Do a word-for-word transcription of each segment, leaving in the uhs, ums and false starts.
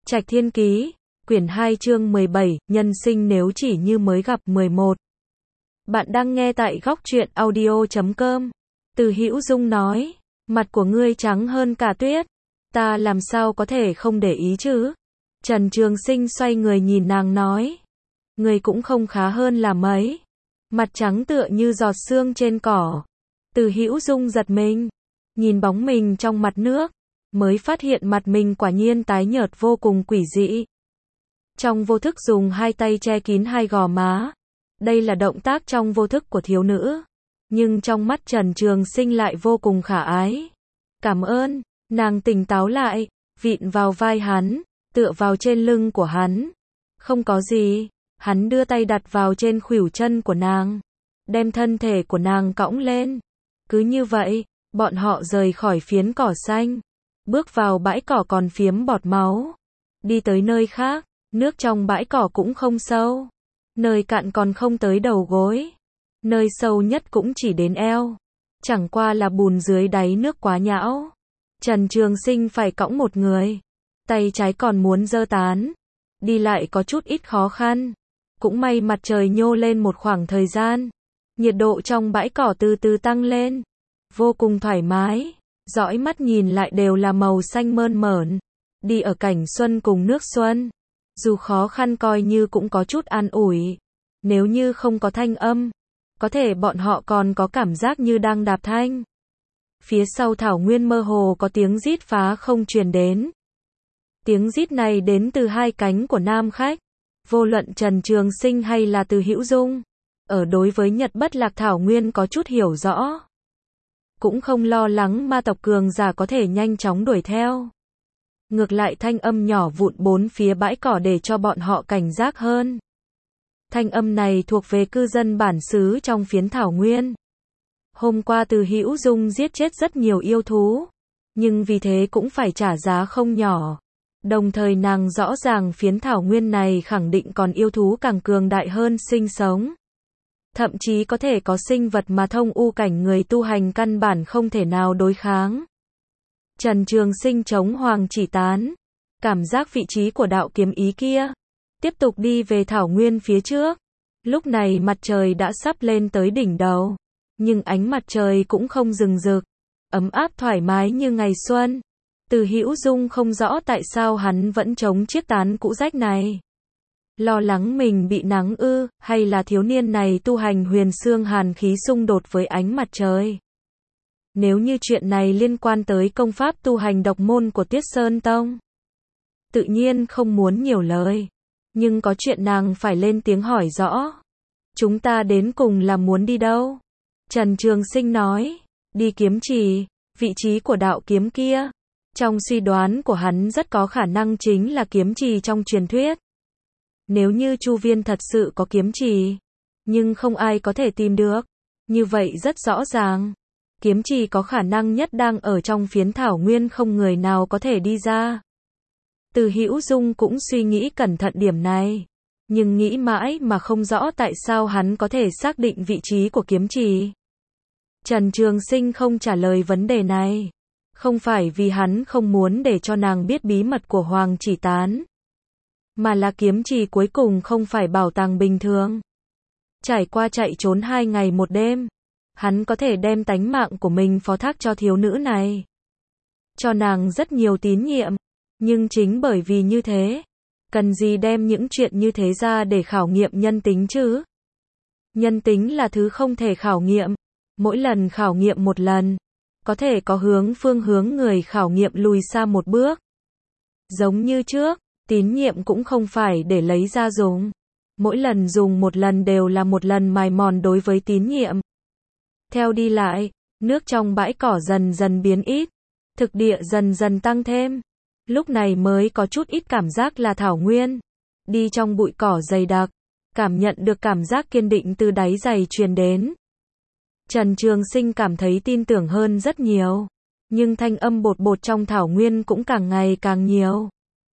Trạch Thiên Ký, quyển hai chương mười bảy, nhân sinh nếu chỉ như mới gặp mười một. Bạn đang nghe tại góc truyện audio chấm com. Từ Hữu Dung nói, mặt của ngươi trắng hơn cả tuyết, ta làm sao có thể không để ý chứ? Trần Trường Sinh xoay người nhìn nàng nói, ngươi cũng không khá hơn là mấy, mặt trắng tựa như giọt sương trên cỏ. Từ Hữu Dung giật mình, nhìn bóng mình trong mặt nước, mới phát hiện mặt mình quả nhiên tái nhợt vô cùng quỷ dị. Trong vô thức dùng hai tay che kín hai gò má. Đây là động tác trong vô thức của thiếu nữ. Nhưng trong mắt Trần Trường Sinh lại vô cùng khả ái. Cảm ơn, nàng tỉnh táo lại, vịn vào vai hắn, tựa vào trên lưng của hắn. Không có gì, hắn đưa tay đặt vào trên khuỷu chân của nàng, đem thân thể của nàng cõng lên. Cứ như vậy, bọn họ rời khỏi phiến cỏ xanh, bước vào bãi cỏ còn phiếm bọt máu. Đi tới nơi khác, nước trong bãi cỏ cũng không sâu. Nơi cạn còn không tới đầu gối. Nơi sâu nhất cũng chỉ đến eo. Chẳng qua là bùn dưới đáy nước quá nhão. Trần Trường Sinh phải cõng một người. Tay trái còn muốn giơ tán. Đi lại có chút ít khó khăn. Cũng may mặt trời nhô lên một khoảng thời gian. Nhiệt độ trong bãi cỏ từ từ tăng lên. Vô cùng thoải mái. Dõi mắt nhìn lại đều là màu xanh mơn mởn. Đi ở cảnh xuân cùng nước xuân. Dù khó khăn coi như cũng có chút an ủi. Nếu như không có thanh âm, có thể bọn họ còn có cảm giác như đang đạp thanh. Phía sau thảo nguyên mơ hồ có tiếng rít phá không truyền đến. Tiếng rít này đến từ hai cánh của nam khách. Vô luận Trần Trường Sinh hay là Từ Hữu Dung, ở đối với Nhật Bất Lạc Thảo Nguyên có chút hiểu rõ. Cũng không lo lắng ma tộc cường giả có thể nhanh chóng đuổi theo. Ngược lại thanh âm nhỏ vụn bốn phía bãi cỏ để cho bọn họ cảnh giác hơn. Thanh âm này thuộc về cư dân bản xứ trong phiến thảo nguyên. Hôm qua Từ Hữu Dung giết chết rất nhiều yêu thú, nhưng vì thế cũng phải trả giá không nhỏ. Đồng thời nàng rõ ràng phiến thảo nguyên này khẳng định còn yêu thú càng cường đại hơn sinh sống. Thậm chí có thể có sinh vật mà thông u cảnh người tu hành căn bản không thể nào đối kháng. Trần Trường Sinh chống hoàng chỉ tán, cảm giác vị trí của đạo kiếm ý kia, tiếp tục đi về thảo nguyên phía trước. Lúc này mặt trời đã sắp lên tới đỉnh đầu, nhưng ánh mặt trời cũng không rừng rực, ấm áp thoải mái như ngày xuân. Từ Hữu Dung không rõ tại sao hắn vẫn chống chiếc tán cũ rách này. Lo lắng mình bị nắng ư, hay là thiếu niên này tu hành huyền xương hàn khí xung đột với ánh mặt trời. Nếu như chuyện này liên quan tới công pháp tu hành độc môn của Tuyết Sơn Tông, tự nhiên không muốn nhiều lời. Nhưng có chuyện nàng phải lên tiếng hỏi rõ. Chúng ta đến cùng là muốn đi đâu? Trần Trường Sinh nói, đi kiếm trì, vị trí của đạo kiếm kia. Trong suy đoán của hắn rất có khả năng chính là kiếm trì trong truyền thuyết. Nếu như Chu Viên thật sự có kiếm trì, nhưng không ai có thể tìm được, như vậy rất rõ ràng. Kiếm trì có khả năng nhất đang ở trong phiến thảo nguyên không người nào có thể đi ra. Từ Hữu Dung cũng suy nghĩ cẩn thận điểm này, nhưng nghĩ mãi mà không rõ tại sao hắn có thể xác định vị trí của kiếm trì. Trần Trường Sinh không trả lời vấn đề này, không phải vì hắn không muốn để cho nàng biết bí mật của Hoàng Chỉ Tán, mà là kiếm trì cuối cùng không phải bảo tàng bình thường. Trải qua chạy trốn hai ngày một đêm, hắn có thể đem tánh mạng của mình phó thác cho thiếu nữ này, cho nàng rất nhiều tín nhiệm. Nhưng chính bởi vì như thế, cần gì đem những chuyện như thế ra để khảo nghiệm nhân tính chứ? Nhân tính là thứ không thể khảo nghiệm. Mỗi lần khảo nghiệm một lần, có thể có hướng phương hướng người khảo nghiệm lùi xa một bước. Giống như trước, tín nhiệm cũng không phải để lấy ra dùng. Mỗi lần dùng một lần đều là một lần mài mòn đối với tín nhiệm. Theo đi lại, nước trong bãi cỏ dần dần biến ít, thực địa dần dần tăng thêm. Lúc này mới có chút ít cảm giác là thảo nguyên. Đi trong bụi cỏ dày đặc, cảm nhận được cảm giác kiên định từ đáy giày truyền đến. Trần Trường Sinh cảm thấy tin tưởng hơn rất nhiều. Nhưng thanh âm bột bột trong thảo nguyên cũng càng ngày càng nhiều.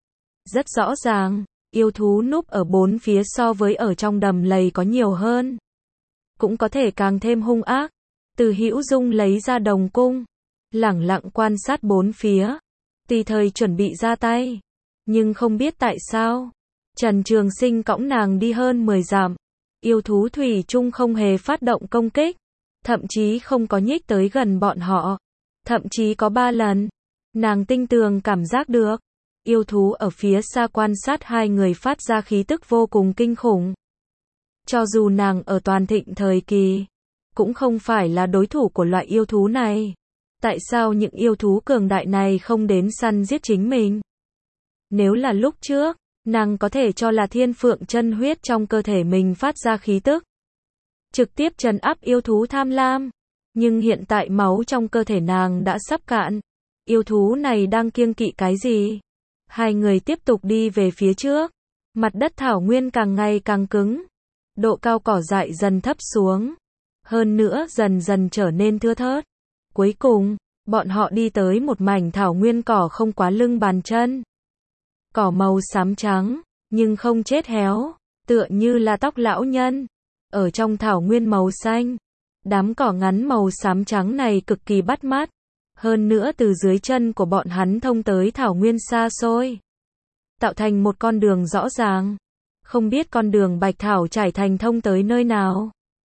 Rất rõ ràng, yêu thú núp ở bốn phía so với ở trong đầm lầy có nhiều hơn. Cũng có thể càng thêm hung ác. Từ Hữu Dung lấy ra đồng cung, lẳng lặng quan sát bốn phía, tùy thời chuẩn bị ra tay. Nhưng không biết tại sao, Trần Trường Sinh cõng nàng đi hơn mười dặm, yêu thú thủy chung không hề phát động công kích, thậm chí không có nhích tới gần bọn họ, thậm chí có ba lần, nàng tinh tường cảm giác được, yêu thú ở phía xa quan sát hai người phát ra khí tức vô cùng kinh khủng. Cho dù nàng ở toàn thịnh thời kỳ, cũng không phải là đối thủ của loại yêu thú này. Tại sao những yêu thú cường đại này không đến săn giết chính mình? Nếu là lúc trước, nàng có thể cho là thiên phượng chân huyết trong cơ thể mình phát ra khí tức, trực tiếp trấn áp yêu thú tham lam. Nhưng hiện tại máu trong cơ thể nàng đã sắp cạn. Yêu thú này đang kiêng kỵ cái gì? Hai người tiếp tục đi về phía trước. Mặt đất thảo nguyên càng ngày càng cứng. Độ cao cỏ dại dần thấp xuống. Hơn nữa dần dần trở nên thưa thớt. Cuối cùng, bọn họ đi tới một mảnh thảo nguyên cỏ không quá lưng bàn chân. Cỏ màu xám trắng, nhưng không chết héo, tựa như là tóc lão nhân. Ở trong thảo nguyên màu xanh, đám cỏ ngắn màu xám trắng này cực kỳ bắt mắt. Hơn nữa từ dưới chân của bọn hắn thông tới thảo nguyên xa xôi, tạo thành một con đường rõ ràng. Không biết con đường bạch thảo trải thành thông tới nơi nào,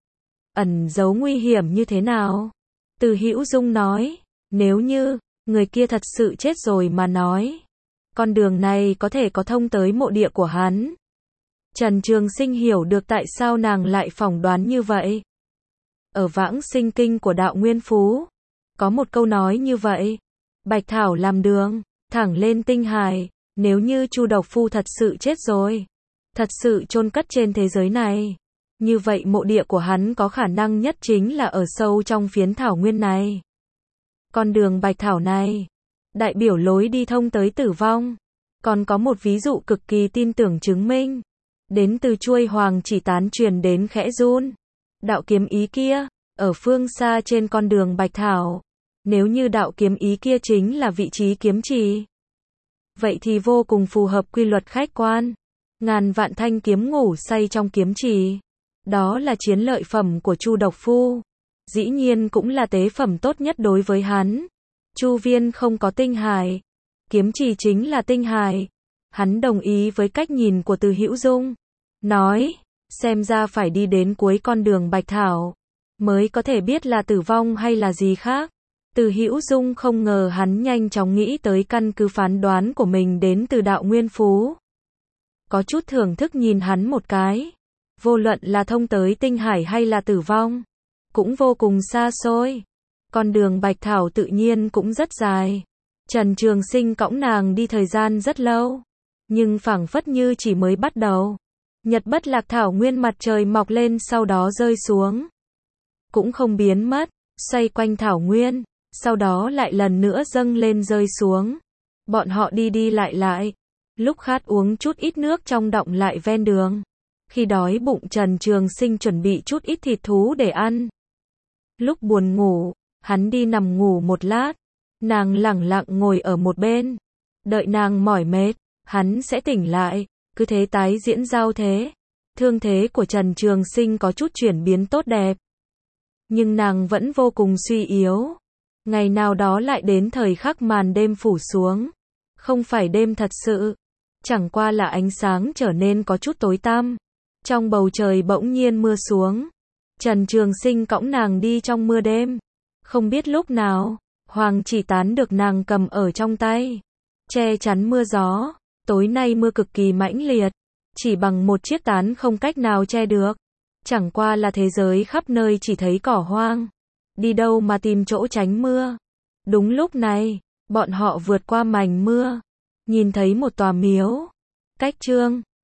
ẩn giấu nguy hiểm như thế nào. Từ Hữu Dung nói, nếu như người kia thật sự chết rồi mà nói, con đường này có thể có thông tới mộ địa của hắn. Trần Trường Sinh hiểu được tại sao nàng lại phỏng đoán như vậy. Ở Vãng Sinh Kinh của Đạo Nguyên Phú, có một câu nói như vậy, bạch thảo làm đường, thẳng lên tinh hải. Nếu như Chu Độc Phu thật sự chết rồi, thật sự chôn cất trên thế giới này, như vậy mộ địa của hắn có khả năng nhất chính là ở sâu trong phiến thảo nguyên này. Con đường bạch thảo này, đại biểu lối đi thông tới tử vong. Còn có một ví dụ cực kỳ tin tưởng chứng minh, đến từ chuôi hoàng chỉ tán truyền đến khẽ run. Đạo kiếm ý kia, ở phương xa trên con đường bạch thảo. Nếu như đạo kiếm ý kia chính là vị trí kiếm trì, vậy thì vô cùng phù hợp quy luật khách quan. Ngàn vạn thanh kiếm ngủ say trong kiếm trì, đó là chiến lợi phẩm của Chu Độc Phu, dĩ nhiên cũng là tế phẩm tốt nhất đối với hắn. Chu viên không có tinh hải, kiếm trì chính là tinh hải. Hắn đồng ý với cách nhìn của Từ Hữu Dung, nói, xem ra phải đi đến cuối con đường bạch thảo, mới có thể biết là tử vong hay là gì khác. Từ Hữu Dung không ngờ hắn nhanh chóng nghĩ tới căn cứ phán đoán của mình đến từ Đạo Nguyên Phú. Có chút thưởng thức nhìn hắn một cái. Vô luận là thông tới tinh hải hay là tử vong, cũng vô cùng xa xôi. Con đường bạch thảo tự nhiên cũng rất dài. Trần Trường Sinh cõng nàng đi thời gian rất lâu, nhưng phảng phất như chỉ mới bắt đầu. Nhật Bất Lạc thảo nguyên mặt trời mọc lên sau đó rơi xuống, cũng không biến mất, xoay quanh thảo nguyên, sau đó lại lần nữa dâng lên rơi xuống. Bọn họ đi đi lại lại, lúc khát uống chút ít nước trong động lại ven đường. Khi đói bụng Trần Trường Sinh chuẩn bị chút ít thịt thú để ăn. Lúc buồn ngủ, hắn đi nằm ngủ một lát, nàng lẳng lặng ngồi ở một bên, đợi nàng mỏi mệt, hắn sẽ tỉnh lại, cứ thế tái diễn giao thế. Thương thế của Trần Trường Sinh có chút chuyển biến tốt đẹp, nhưng nàng vẫn vô cùng suy yếu. Ngày nào đó lại đến thời khắc màn đêm phủ xuống, không phải đêm thật sự, chẳng qua là ánh sáng trở nên có chút tối tăm. Trong bầu trời bỗng nhiên mưa xuống, Trần Trường Sinh cõng nàng đi trong mưa đêm. Không biết lúc nào, hoàng chỉ tán được nàng cầm ở trong tay, che chắn mưa gió. Tối nay mưa cực kỳ mãnh liệt, chỉ bằng một chiếc tán không cách nào che được. Chẳng qua là thế giới khắp nơi chỉ thấy cỏ hoang, đi đâu mà tìm chỗ tránh mưa. Đúng lúc này, bọn họ vượt qua mảnh mưa, nhìn thấy một tòa miếu. Cách Trương